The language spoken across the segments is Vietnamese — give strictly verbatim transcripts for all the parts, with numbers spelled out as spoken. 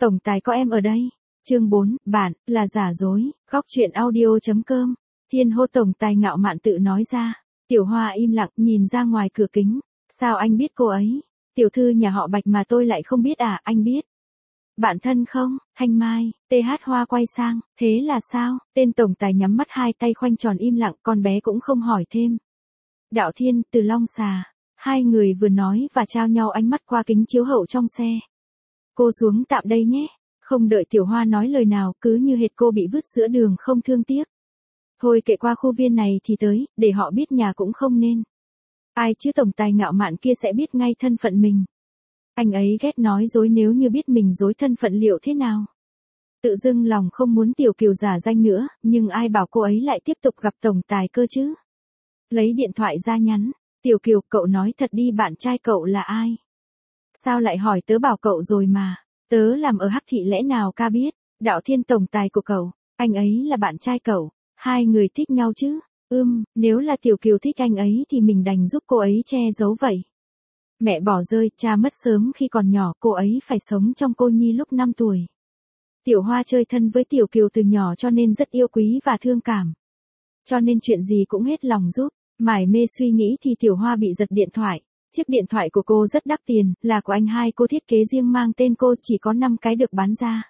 Tổng tài có em ở đây. Chương bốn, bạn, là giả dối, góc truyện audio.com. Thiên hô tổng tài ngạo mạn tự nói ra. Tiểu Hoa im lặng nhìn ra ngoài cửa kính. Sao anh biết cô ấy? Tiểu thư nhà họ Bạch mà tôi lại không biết à, anh biết. Bạn thân không? Thanh Mai, tê hát Hoa quay sang, thế là sao? Tên tổng tài nhắm mắt hai tay khoanh tròn im lặng, con bé cũng không hỏi thêm. Đạo Thiên, Từ Long Xà. Hai người vừa nói và trao nhau ánh mắt qua kính chiếu hậu trong xe. Cô xuống tạm đây nhé. Không đợi Tiểu Hoa nói lời nào, cứ như hệt cô bị vứt giữa đường không thương tiếc. Thôi kệ, qua khu viên này thì tới, để họ biết nhà cũng không nên. Ai chứ tổng tài ngạo mạn kia sẽ biết ngay thân phận mình. Anh ấy ghét nói dối, nếu như biết mình dối thân phận liệu thế nào. Tự dưng lòng không muốn Tiểu Kiều giả danh nữa, nhưng ai bảo cô ấy lại tiếp tục gặp tổng tài cơ chứ. Lấy điện thoại ra nhắn. Tiểu Kiều, cậu nói thật đi, bạn trai cậu là ai? Sao lại hỏi, tớ bảo cậu rồi mà. Tớ làm ở Hắc Thị lẽ nào ca biết. Đạo Thiên, tổng tài của cậu, anh ấy là bạn trai cậu. Hai người thích nhau chứ? Ưm, nếu là Tiểu Kiều thích anh ấy thì mình đành giúp cô ấy che giấu vậy. Mẹ bỏ rơi, cha mất sớm khi còn nhỏ, cô ấy phải sống trong cô nhi lúc năm tuổi. Tiểu Hoa chơi thân với Tiểu Kiều từ nhỏ cho nên rất yêu quý và thương cảm. Cho nên chuyện gì cũng hết lòng giúp. Mải mê suy nghĩ thì Tiểu Hoa bị giật điện thoại. Chiếc điện thoại của cô rất đắt tiền, là của anh hai cô thiết kế riêng mang tên cô, chỉ có năm cái được bán ra.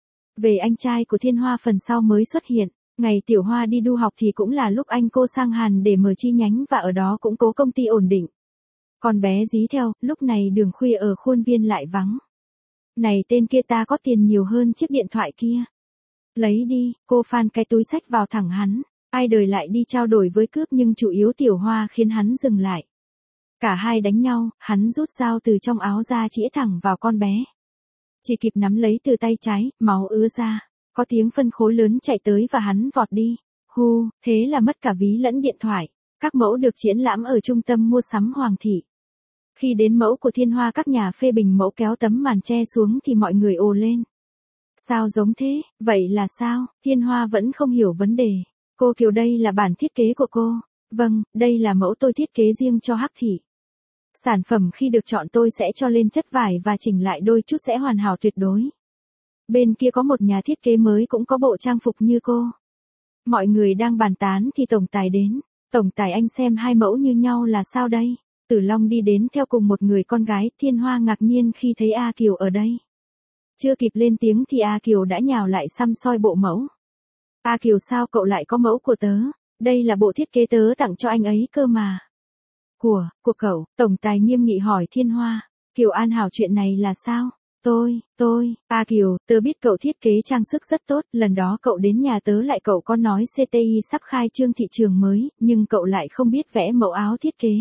Về anh trai của Thiên Hoa phần sau mới xuất hiện. Ngày Tiểu Hoa đi du học thì cũng là lúc anh cô sang Hàn để mở chi nhánh và ở đó cũng cố công ty ổn định. Con bé dí theo, lúc này đường khuya ở khuôn viên lại vắng. Này tên kia, ta có tiền nhiều hơn chiếc điện thoại kia. Lấy đi, cô phan cái túi xách vào thẳng hắn. Ai đời lại đi trao đổi với cướp, nhưng chủ yếu Tiểu Hoa khiến hắn dừng lại. Cả hai đánh nhau, hắn rút dao từ trong áo ra chĩa thẳng vào con bé. Chỉ kịp nắm lấy từ tay trái, máu ứa ra. Có tiếng phân khối lớn chạy tới và hắn vọt đi. Hu, thế là mất cả ví lẫn điện thoại. Các mẫu được triển lãm ở trung tâm mua sắm Hoàng Thị. Khi đến mẫu của Thiên Hoa, các nhà phê bình mẫu kéo tấm màn che xuống thì mọi người ồ lên. Sao giống thế, vậy là sao? Thiên Hoa vẫn không hiểu vấn đề. Cô Kiều, đây là bản thiết kế của cô. Vâng, đây là mẫu tôi thiết kế riêng cho Hắc Thị. Sản phẩm khi được chọn tôi sẽ cho lên chất vải và chỉnh lại đôi chút sẽ hoàn hảo tuyệt đối. Bên kia có một nhà thiết kế mới cũng có bộ trang phục như cô. Mọi người đang bàn tán thì tổng tài đến. Tổng tài, anh xem hai mẫu như nhau là sao đây? Tử Long đi đến theo cùng một người con gái. Thiên Hoa ngạc nhiên khi thấy A Kiều ở đây. Chưa kịp lên tiếng thì A Kiều đã nhào lại săm soi bộ mẫu. A Kiều, sao cậu lại có mẫu của tớ? Đây là bộ thiết kế tớ tặng cho anh ấy cơ mà. Của, của cậu, tổng tài nghiêm nghị hỏi Thiên Hoa. Kiều An Hảo, chuyện này là sao? Tôi, tôi, A Kiều, tớ biết cậu thiết kế trang sức rất tốt, lần đó cậu đến nhà tớ lại cậu có nói xê tê i sắp khai trương thị trường mới, nhưng cậu lại không biết vẽ mẫu áo thiết kế.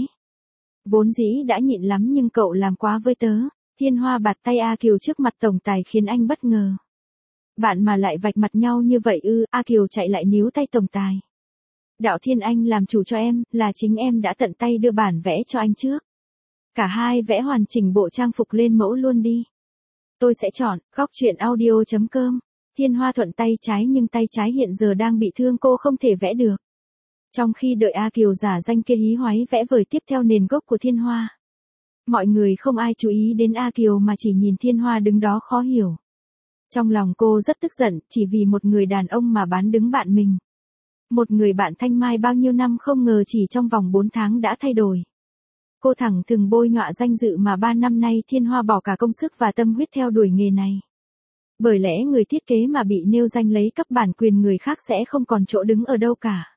Vốn dĩ đã nhịn lắm nhưng cậu làm quá với tớ. Thiên Hoa bạt tay A Kiều trước mặt tổng tài khiến anh bất ngờ. Bạn mà lại vạch mặt nhau như vậy ư? A Kiều chạy lại níu tay tổng tài. Đạo Thiên, anh làm chủ cho em, là chính em đã tận tay đưa bản vẽ cho anh trước. Cả hai vẽ hoàn chỉnh bộ trang phục lên mẫu luôn đi. Tôi sẽ chọn, góc truyện audio.com. Thiên Hoa thuận tay trái nhưng tay trái hiện giờ đang bị thương, cô không thể vẽ được. Trong khi đợi A Kiều giả danh kia hí hoáy vẽ vời tiếp theo nền gốc của Thiên Hoa. Mọi người không ai chú ý đến A Kiều mà chỉ nhìn Thiên Hoa đứng đó khó hiểu. Trong lòng cô rất tức giận, chỉ vì một người đàn ông mà bán đứng bạn mình. Một người bạn Thanh Mai bao nhiêu năm không ngờ chỉ trong vòng bốn tháng đã thay đổi. Cô thẳng thừng bôi nhọa danh dự mà ba năm nay Thiên Hoa bỏ cả công sức và tâm huyết theo đuổi nghề này. Bởi lẽ người thiết kế mà bị nêu danh lấy cấp bản quyền người khác sẽ không còn chỗ đứng ở đâu cả.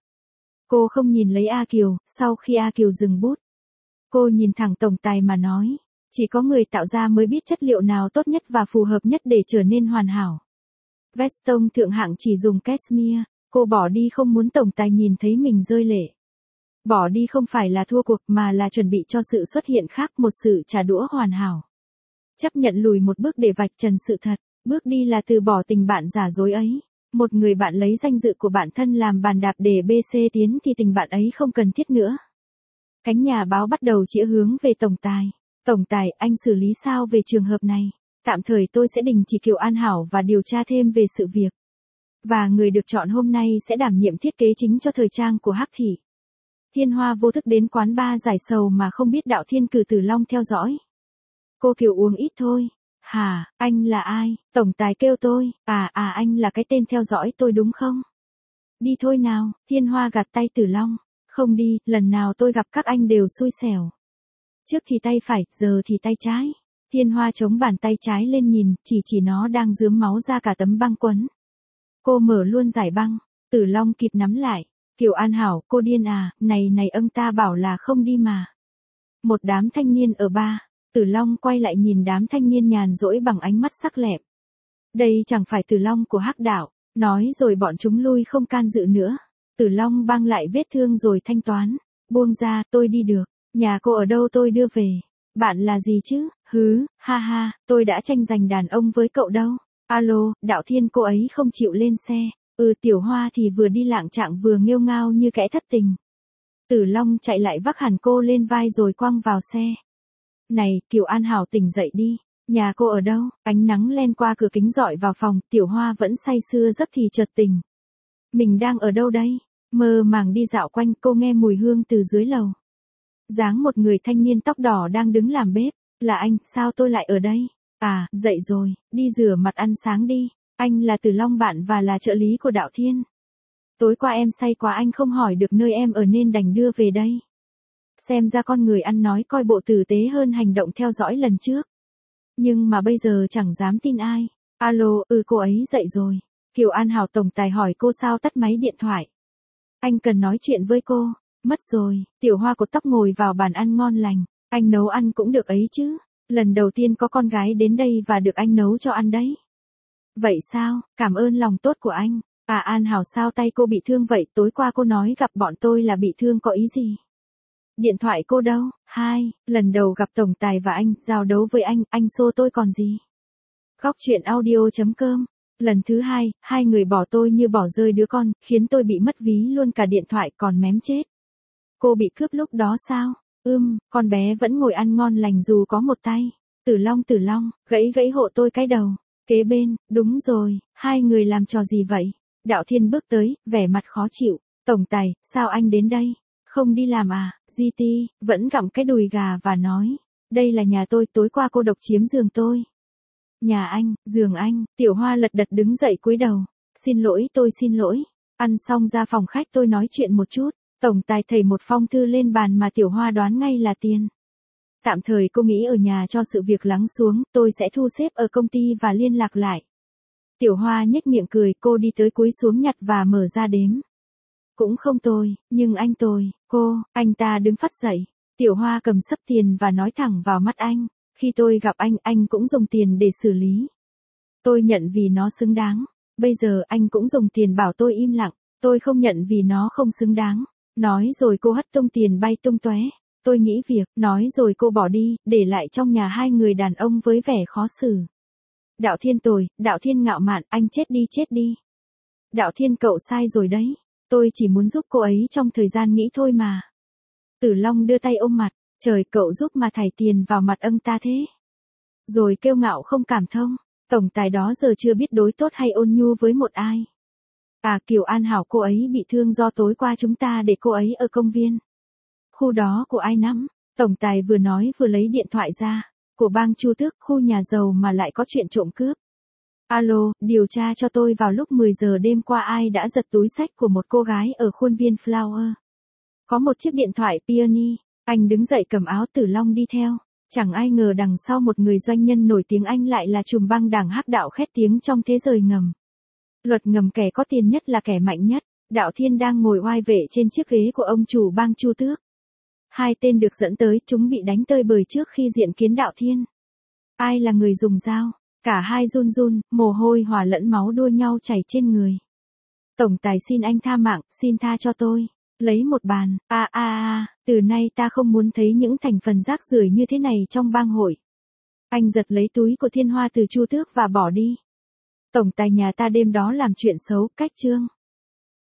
Cô không nhìn lấy A Kiều, sau khi A Kiều dừng bút. Cô nhìn thẳng tổng tài mà nói, chỉ có người tạo ra mới biết chất liệu nào tốt nhất và phù hợp nhất để trở nên hoàn hảo. Veston thượng hạng chỉ dùng cashmere, cô bỏ đi không muốn tổng tài nhìn thấy mình rơi lệ. Bỏ đi không phải là thua cuộc mà là chuẩn bị cho sự xuất hiện khác, một sự trả đũa hoàn hảo. Chấp nhận lùi một bước để vạch trần sự thật, bước đi là từ bỏ tình bạn giả dối ấy. Một người bạn lấy danh dự của bản thân làm bàn đạp để bê xê tiến thì tình bạn ấy không cần thiết nữa. Cánh nhà báo bắt đầu chĩa hướng về tổng tài. Tổng tài, anh xử lý sao về trường hợp này? Tạm thời tôi sẽ đình chỉ Kiều An Hảo và điều tra thêm về sự việc. Và người được chọn hôm nay sẽ đảm nhiệm thiết kế chính cho thời trang của Hắc Thị. Thiên Hoa vô thức đến quán bar giải sầu mà không biết Đạo Thiên cử Tử Long theo dõi. Cô Kiều, uống ít thôi. Hả, anh là ai? Tổng tài kêu tôi, à à anh là cái tên theo dõi tôi đúng không? Đi thôi nào, Thiên Hoa gạt tay Tử Long. Không đi, lần nào tôi gặp các anh đều xui xẻo. Trước thì tay phải, giờ thì tay trái. Thiên Hoa chống bàn tay trái lên nhìn, chỉ chỉ nó đang rướm máu ra cả tấm băng quấn. Cô mở luôn giải băng, Tử Long kịp nắm lại. Kiều An Hảo, cô điên à, này này ông ta bảo là không đi mà. Một đám thanh niên ở ba, Tử Long quay lại nhìn đám thanh niên nhàn rỗi bằng ánh mắt sắc lẹm. Đây chẳng phải Tử Long của Hắc Đạo, nói rồi bọn chúng lui không can dự nữa. Tử Long băng lại vết thương rồi thanh toán, buông ra, tôi đi được, nhà cô ở đâu tôi đưa về. Bạn là gì chứ, hứ, ha ha, tôi đã tranh giành đàn ông với cậu đâu. Alo, Đạo Thiên cô ấy không chịu lên xe, ừ Tiểu Hoa thì vừa đi lạng trạng vừa nghêu ngao như kẻ thất tình. Tử Long chạy lại vác hẳn cô lên vai rồi quăng vào xe. Này, Kiều An Hảo tỉnh dậy đi, nhà cô ở đâu? Ánh nắng len qua cửa kính rọi vào phòng, Tiểu Hoa vẫn say sưa giấc thì chợt tỉnh. Mình đang ở đâu đây? Mơ màng đi dạo quanh, cô nghe mùi hương từ dưới lầu. Dáng một người thanh niên tóc đỏ đang đứng làm bếp. Là anh, sao tôi lại ở đây? À, dậy rồi, đi rửa mặt ăn sáng đi. Anh là Tử Long bạn và là trợ lý của Đạo Thiên. Tối qua em say quá anh không hỏi được nơi em ở nên đành đưa về đây. Xem ra con người ăn nói coi bộ tử tế hơn hành động theo dõi lần trước. Nhưng mà bây giờ chẳng dám tin ai. Alo, ừ cô ấy dậy rồi. Kiều An Hảo tổng tài hỏi cô sao tắt máy điện thoại. Anh cần nói chuyện với cô. Mất rồi, Tiểu Hoa cột tóc ngồi vào bàn ăn ngon lành. Anh nấu ăn cũng được ấy chứ. Lần đầu tiên có con gái đến đây và được anh nấu cho ăn đấy. Vậy sao, cảm ơn lòng tốt của anh. À An Hảo sao tay cô bị thương vậy, tối qua cô nói gặp bọn tôi là bị thương có ý gì? Điện thoại cô đâu? Hai, lần đầu gặp tổng tài và anh, giao đấu với anh, anh xô tôi còn gì? Góc truyện audio.com. Lần thứ hai, hai người bỏ tôi như bỏ rơi đứa con, khiến tôi bị mất ví luôn cả điện thoại còn mém chết. Cô bị cướp lúc đó sao? Ưm, con bé vẫn ngồi ăn ngon lành dù có một tay. Tử Long Tử Long, gãy gãy hộ tôi cái đầu. Kế bên, đúng rồi, hai người làm trò gì vậy? Đạo Thiên bước tới, vẻ mặt khó chịu. Tổng tài, sao anh đến đây? Không đi làm à? giê tê, vẫn gặm cái đùi gà và nói. Đây là nhà tôi, tối qua cô độc chiếm giường tôi. Nhà anh, giường anh, Tiểu Hoa lật đật đứng dậy cúi đầu. Xin lỗi tôi xin lỗi. Ăn xong ra phòng khách tôi nói chuyện một chút. Tổng tài thầy một phong thư lên bàn mà Tiểu Hoa đoán ngay là tiền. Tạm thời cô nghĩ ở nhà cho sự việc lắng xuống, tôi sẽ thu xếp ở công ty và liên lạc lại. Tiểu Hoa nhếch miệng cười, cô đi tới cúi xuống nhặt và mở ra đếm. Cũng không tồi, nhưng anh tồi, cô, anh ta đứng phắt dậy. Tiểu Hoa cầm xấp tiền và nói thẳng vào mắt anh. Khi tôi gặp anh, anh cũng dùng tiền để xử lý. Tôi nhận vì nó xứng đáng. Bây giờ anh cũng dùng tiền bảo tôi im lặng. Tôi không nhận vì nó không xứng đáng. Nói rồi cô hất tung tiền bay tung tóe. Tôi nghĩ việc, nói rồi cô bỏ đi, để lại trong nhà hai người đàn ông với vẻ khó xử. Đạo Thiên tồi, Đạo Thiên ngạo mạn, anh chết đi chết đi. Đạo Thiên cậu sai rồi đấy. Tôi chỉ muốn giúp cô ấy trong thời gian nghĩ thôi mà. Tử Long đưa tay ôm mặt, trời cậu giúp mà thải tiền vào mặt ông ta thế. Rồi kêu ngạo không cảm thông, tổng tài đó giờ chưa biết đối tốt hay ôn nhu với một ai. À Kiều An Hảo cô ấy bị thương do tối qua chúng ta để cô ấy ở công viên. Khu đó của ai nắm? Tổng tài vừa nói vừa lấy điện thoại ra. Của bang Chu Tước, khu nhà giàu mà lại có chuyện trộm cướp. Alo, điều tra cho tôi vào lúc mười giờ đêm qua ai đã giật túi xách của một cô gái ở khuôn viên Flower. Có một chiếc điện thoại Peony. Anh đứng dậy cầm áo Tử Long đi theo. Chẳng ai ngờ đằng sau một người doanh nhân nổi tiếng anh lại là trùm băng đảng Hắc Đạo khét tiếng trong thế giới ngầm. Luật ngầm kẻ có tiền nhất là kẻ mạnh nhất. Đạo Thiên đang ngồi oai vệ trên chiếc ghế của ông chủ bang Chu Tước. Hai tên được dẫn tới, chúng bị đánh tơi bời trước khi diện kiến Đạo Thiên. Ai là người dùng dao? Cả hai run run, mồ hôi hòa lẫn máu đua nhau chảy trên người. Tổng tài xin anh tha mạng, xin tha cho tôi. Lấy một bàn, a a a, từ nay ta không muốn thấy những thành phần rác rưởi như thế này trong bang hội. Anh giật lấy túi của Thiên Hoa từ Chu Tước và bỏ đi. Tổng tài nhà ta đêm đó làm chuyện xấu, cách chương.